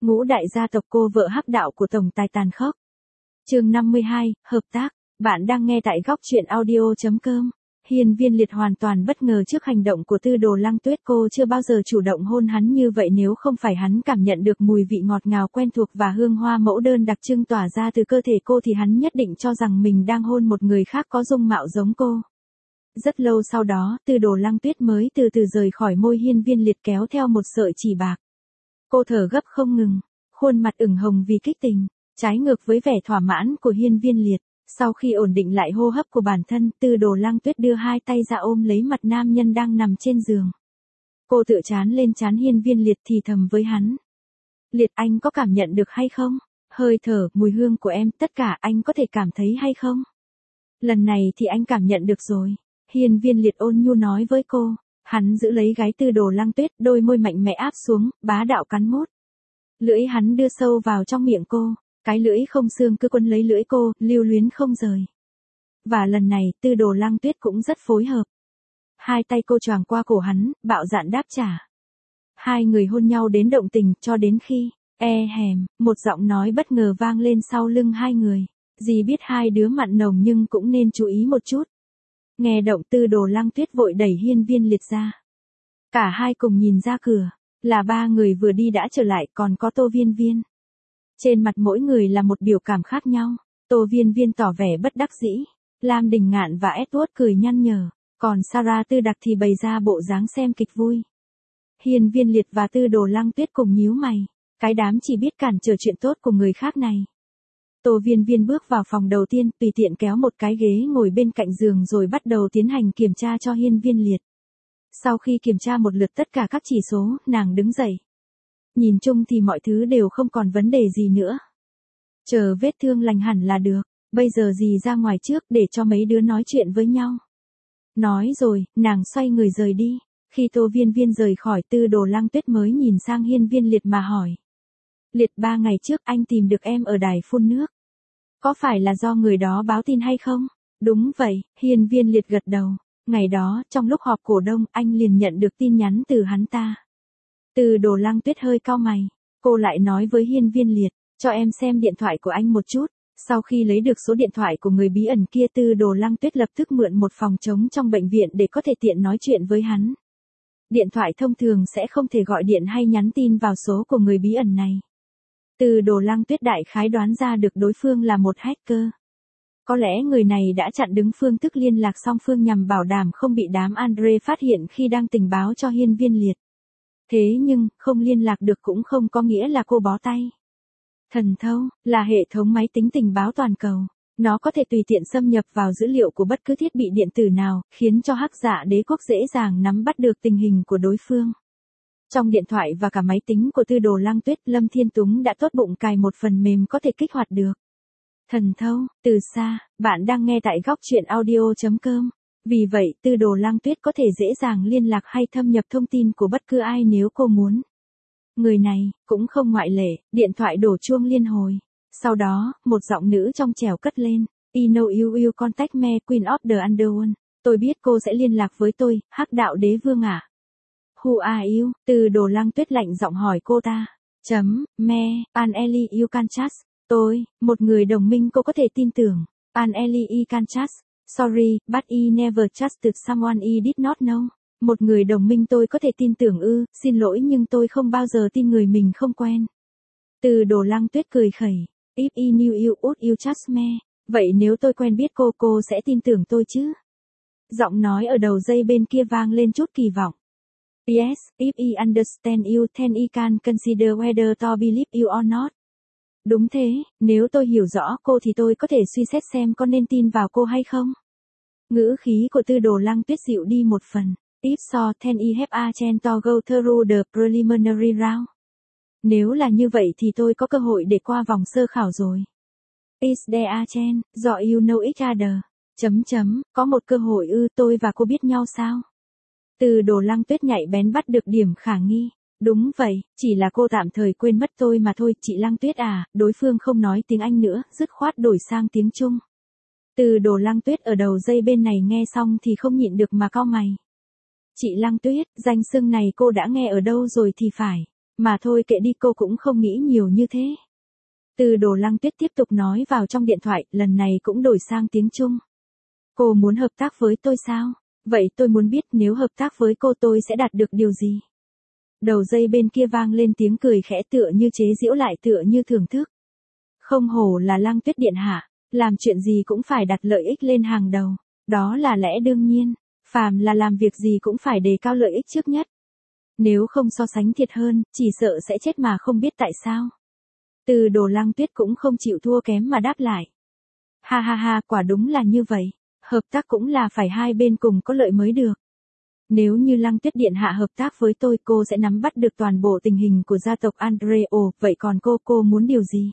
Ngũ đại gia tộc cô vợ hắc đạo của tổng tài tàn khốc. Chương 52, hợp tác. Bạn đang nghe tại góc truyện audio.com. Hiên Viên Liệt hoàn toàn bất ngờ trước hành động của Tư Đồ Lăng Tuyết, cô chưa bao giờ chủ động hôn hắn như vậy, nếu không phải hắn cảm nhận được mùi vị ngọt ngào quen thuộc và hương hoa mẫu đơn đặc trưng tỏa ra từ cơ thể cô thì hắn nhất định cho rằng mình đang hôn một người khác có dung mạo giống cô. Rất lâu sau đó, Tư Đồ Lăng Tuyết mới từ từ rời khỏi môi Hiên Viên Liệt kéo theo một sợi chỉ bạc. Cô thở gấp không ngừng, khuôn mặt ửng hồng vì kích tình, trái ngược với vẻ thỏa mãn của Hiên Viên Liệt. Sau khi ổn định lại hô hấp của bản thân, Tư Đồ Lăng Tuyết đưa hai tay ra ôm lấy mặt nam nhân đang nằm trên giường. Cô tựa trán lên trán Hiên Viên Liệt thì thầm với hắn. Liệt, anh có cảm nhận được hay không? Hơi thở, mùi hương của em, tất cả anh có thể cảm thấy hay không? Lần này thì anh cảm nhận được rồi. Hiên Viên Liệt ôn nhu nói với cô. Hắn giữ lấy gáy Tư Đồ Lăng Tuyết, đôi môi mạnh mẽ áp xuống, bá đạo cắn mút. Lưỡi hắn đưa sâu vào trong miệng cô. Cái lưỡi không xương cứ quấn lấy lưỡi cô, lưu luyến không rời. Và lần này, Tư Đồ Lăng Tuyết cũng rất phối hợp. Hai tay cô choàng qua cổ hắn, bạo dạn đáp trả. Hai người hôn nhau đến động tình, cho đến khi, một giọng nói bất ngờ vang lên sau lưng hai người. Dì biết hai đứa mặn nồng nhưng cũng nên chú ý một chút. Nghe động, Tư Đồ Lăng Tuyết vội đẩy Hiên Viên Liệt ra. Cả hai cùng nhìn ra cửa, là ba người vừa đi đã trở lại, còn có Tô Viên Viên. Trên mặt mỗi người là một biểu cảm khác nhau. Tô Viên Viên tỏ vẻ bất đắc dĩ, Lam Đình Ngạn và Edward cười nhăn nhở, còn Sarah Tư Đặc thì bày ra bộ dáng xem kịch vui. Hiên Viên Liệt và Tư Đồ Lăng Tuyết cùng nhíu mày, cái đám chỉ biết cản trở chuyện tốt của người khác này. Tô Viên Viên bước vào phòng đầu tiên, tùy tiện kéo một cái ghế ngồi bên cạnh giường rồi bắt đầu tiến hành kiểm tra cho Hiên Viên Liệt. Sau khi kiểm tra một lượt tất cả các chỉ số, nàng đứng dậy. Nhìn chung thì mọi thứ đều không còn vấn đề gì nữa. Chờ vết thương lành hẳn là được, bây giờ dì ra ngoài trước để cho mấy đứa nói chuyện với nhau. Nói rồi, nàng xoay người rời đi. Khi Tô Viên Viên rời khỏi, Tư Đồ Lăng Tuyết mới nhìn sang Hiên Viên Liệt mà hỏi. Liệt, 3 ngày trước anh tìm được em ở đài phun nước. Có phải là do người đó báo tin hay không? Đúng vậy, Hiên Viên Liệt gật đầu. Ngày đó, trong lúc họp cổ đông, anh liền nhận được tin nhắn từ hắn ta. Tư Đồ Lăng Tuyết hơi cau mày. Cô lại nói với Hiên Viên Liệt, cho em xem điện thoại của anh một chút. Sau khi lấy được số điện thoại của người bí ẩn kia, Tư Đồ Lăng Tuyết lập tức mượn một phòng trống trong bệnh viện để có thể tiện nói chuyện với hắn. Điện thoại thông thường sẽ không thể gọi điện hay nhắn tin vào số của người bí ẩn này. Tư Đồ Lăng Tuyết đại khái đoán ra được đối phương là một hacker. Có lẽ người này đã chặn đứng phương thức liên lạc song phương nhằm bảo đảm không bị đám Andre phát hiện khi đang tình báo cho Hiên Viên Liệt. Thế nhưng, không liên lạc được cũng không có nghĩa là cô bó tay. Thần thâu, là hệ thống máy tính tình báo toàn cầu. Nó có thể tùy tiện xâm nhập vào dữ liệu của bất cứ thiết bị điện tử nào, khiến cho hắc dạ đế quốc dễ dàng nắm bắt được tình hình của đối phương. Trong điện thoại và cả máy tính của Tư Đồ Lăng Tuyết, Lâm Thiên Túng đã tốt bụng cài một phần mềm có thể kích hoạt được. Thần thâu, từ xa, bạn đang nghe tại góc truyện audio.com. Vì vậy, Tư Đồ Lăng Tuyết có thể dễ dàng liên lạc hay thâm nhập thông tin của bất cứ ai nếu cô muốn. Người này, cũng không ngoại lệ, điện thoại đổ chuông liên hồi. Sau đó, một giọng nữ trong trẻo cất lên. I know you will contact me, Queen of the Underworld. Tôi biết cô sẽ liên lạc với tôi, hắc đạo đế vương ạ. Who are you? Tư Đồ Lăng Tuyết lạnh giọng hỏi cô ta. Me, An Eli you can trust. Tôi, một người đồng minh cô có thể tin tưởng. An Eli you can trust. Sorry, but I never trusted someone I did not know. Một người đồng minh tôi có thể tin tưởng ư, xin lỗi nhưng tôi không bao giờ tin người mình không quen. Tư Đồ Lăng Tuyết cười khẩy. If I knew you would you trust me. Vậy nếu tôi quen biết cô sẽ tin tưởng tôi chứ? Giọng nói ở đầu dây bên kia vang lên chút kỳ vọng. Yes, if I understand you then I can consider whether to believe you or not. Đúng thế, nếu tôi hiểu rõ cô thì tôi có thể suy xét xem có nên tin vào cô hay không. Ngữ khí của Tư Đồ Lăng Tuyết dịu đi một phần. If so, then I have a chance to go through the preliminary round. Nếu là như vậy thì tôi có cơ hội để qua vòng sơ khảo rồi. Is there a chance, do you know each other? Có một cơ hội ư, tôi và cô biết nhau sao? Tư Đồ Lăng Tuyết nhạy bén bắt được điểm khả nghi. Đúng vậy, chỉ là cô tạm thời quên mất tôi mà thôi, chị Lăng Tuyết à, đối phương không nói tiếng Anh nữa, dứt khoát đổi sang tiếng Trung. Tư Đồ Lăng Tuyết ở đầu dây bên này nghe xong thì không nhịn được mà cau mày. Chị Lăng Tuyết, danh xưng này cô đã nghe ở đâu rồi thì phải. Mà thôi kệ đi, cô cũng không nghĩ nhiều như thế. Tư Đồ Lăng Tuyết tiếp tục nói vào trong điện thoại, lần này cũng đổi sang tiếng Trung. Cô muốn hợp tác với tôi sao? Vậy tôi muốn biết nếu hợp tác với cô tôi sẽ đạt được điều gì? Đầu dây bên kia vang lên tiếng cười khẽ tựa như chế giễu lại tựa như thưởng thức. Không hổ là Lăng Tuyết điện hạ, làm chuyện gì cũng phải đặt lợi ích lên hàng đầu. Đó là lẽ đương nhiên, phàm là làm việc gì cũng phải đề cao lợi ích trước nhất. Nếu không so sánh thiệt hơn, chỉ sợ sẽ chết mà không biết tại sao. Tư Đồ Lăng Tuyết cũng không chịu thua kém mà đáp lại. Ha ha ha, quả đúng là như vậy. Hợp tác cũng là phải hai bên cùng có lợi mới được. Nếu như Lăng Tuyết điện hạ hợp tác với tôi, cô sẽ nắm bắt được toàn bộ tình hình của gia tộc Andreo, vậy còn cô muốn điều gì?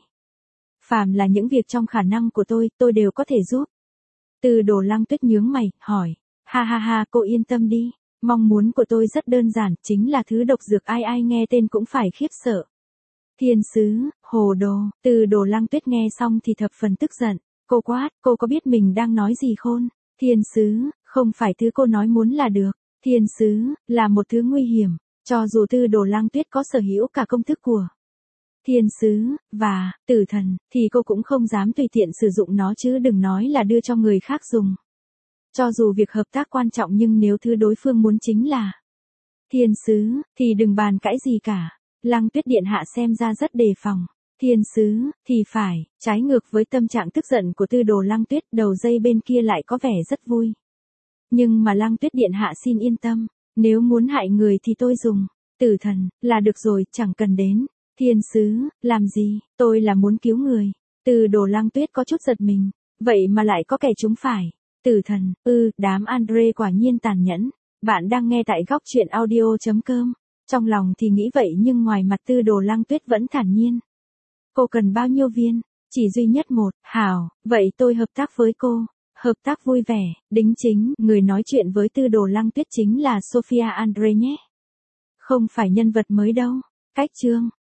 Phàm là những việc trong khả năng của tôi đều có thể giúp. Tư Đồ Lăng Tuyết nhướng mày, hỏi. Ha ha ha, cô yên tâm đi. Mong muốn của tôi rất đơn giản, chính là thứ độc dược ai nghe tên cũng phải khiếp sợ. Thiên sứ, hồ đồ. Tư Đồ Lăng Tuyết nghe xong thì thập phần tức giận. Cô quát, cô có biết mình đang nói gì khôn? Thiên sứ, không phải thứ cô nói muốn là được. Thiên sứ, là một thứ nguy hiểm. Cho dù Tư Đồ Lăng Tuyết có sở hữu cả công thức của thiên sứ, và tử thần, thì cô cũng không dám tùy tiện sử dụng nó chứ đừng nói là đưa cho người khác dùng. Cho dù việc hợp tác quan trọng nhưng nếu thứ đối phương muốn chính là thiên sứ, thì đừng bàn cãi gì cả. Lăng Tuyết điện hạ xem ra rất đề phòng. Thiên sứ, thì phải, trái ngược với tâm trạng tức giận của Tư Đồ Lăng Tuyết, đầu dây bên kia lại có vẻ rất vui. Nhưng mà Lăng Tuyết điện hạ xin yên tâm, nếu muốn hại người thì tôi dùng tử thần, là được rồi, chẳng cần đến thiên sứ, làm gì, tôi là muốn cứu người. Tư Đồ Lăng Tuyết có chút giật mình, vậy mà lại có kẻ trúng phải. Tử thần, đám Andre quả nhiên tàn nhẫn. Bạn đang nghe tại góc truyện audio.com. Trong lòng thì nghĩ vậy nhưng ngoài mặt Tư Đồ Lăng Tuyết vẫn thản nhiên. Cô cần bao nhiêu viên? Chỉ duy nhất một. Hảo, vậy tôi hợp tác với cô. Hợp tác vui vẻ, đính chính. Người nói chuyện với Tư Đồ Lăng Tuyết chính là Sophia Andre nhé. Không phải nhân vật mới đâu. Cách chương.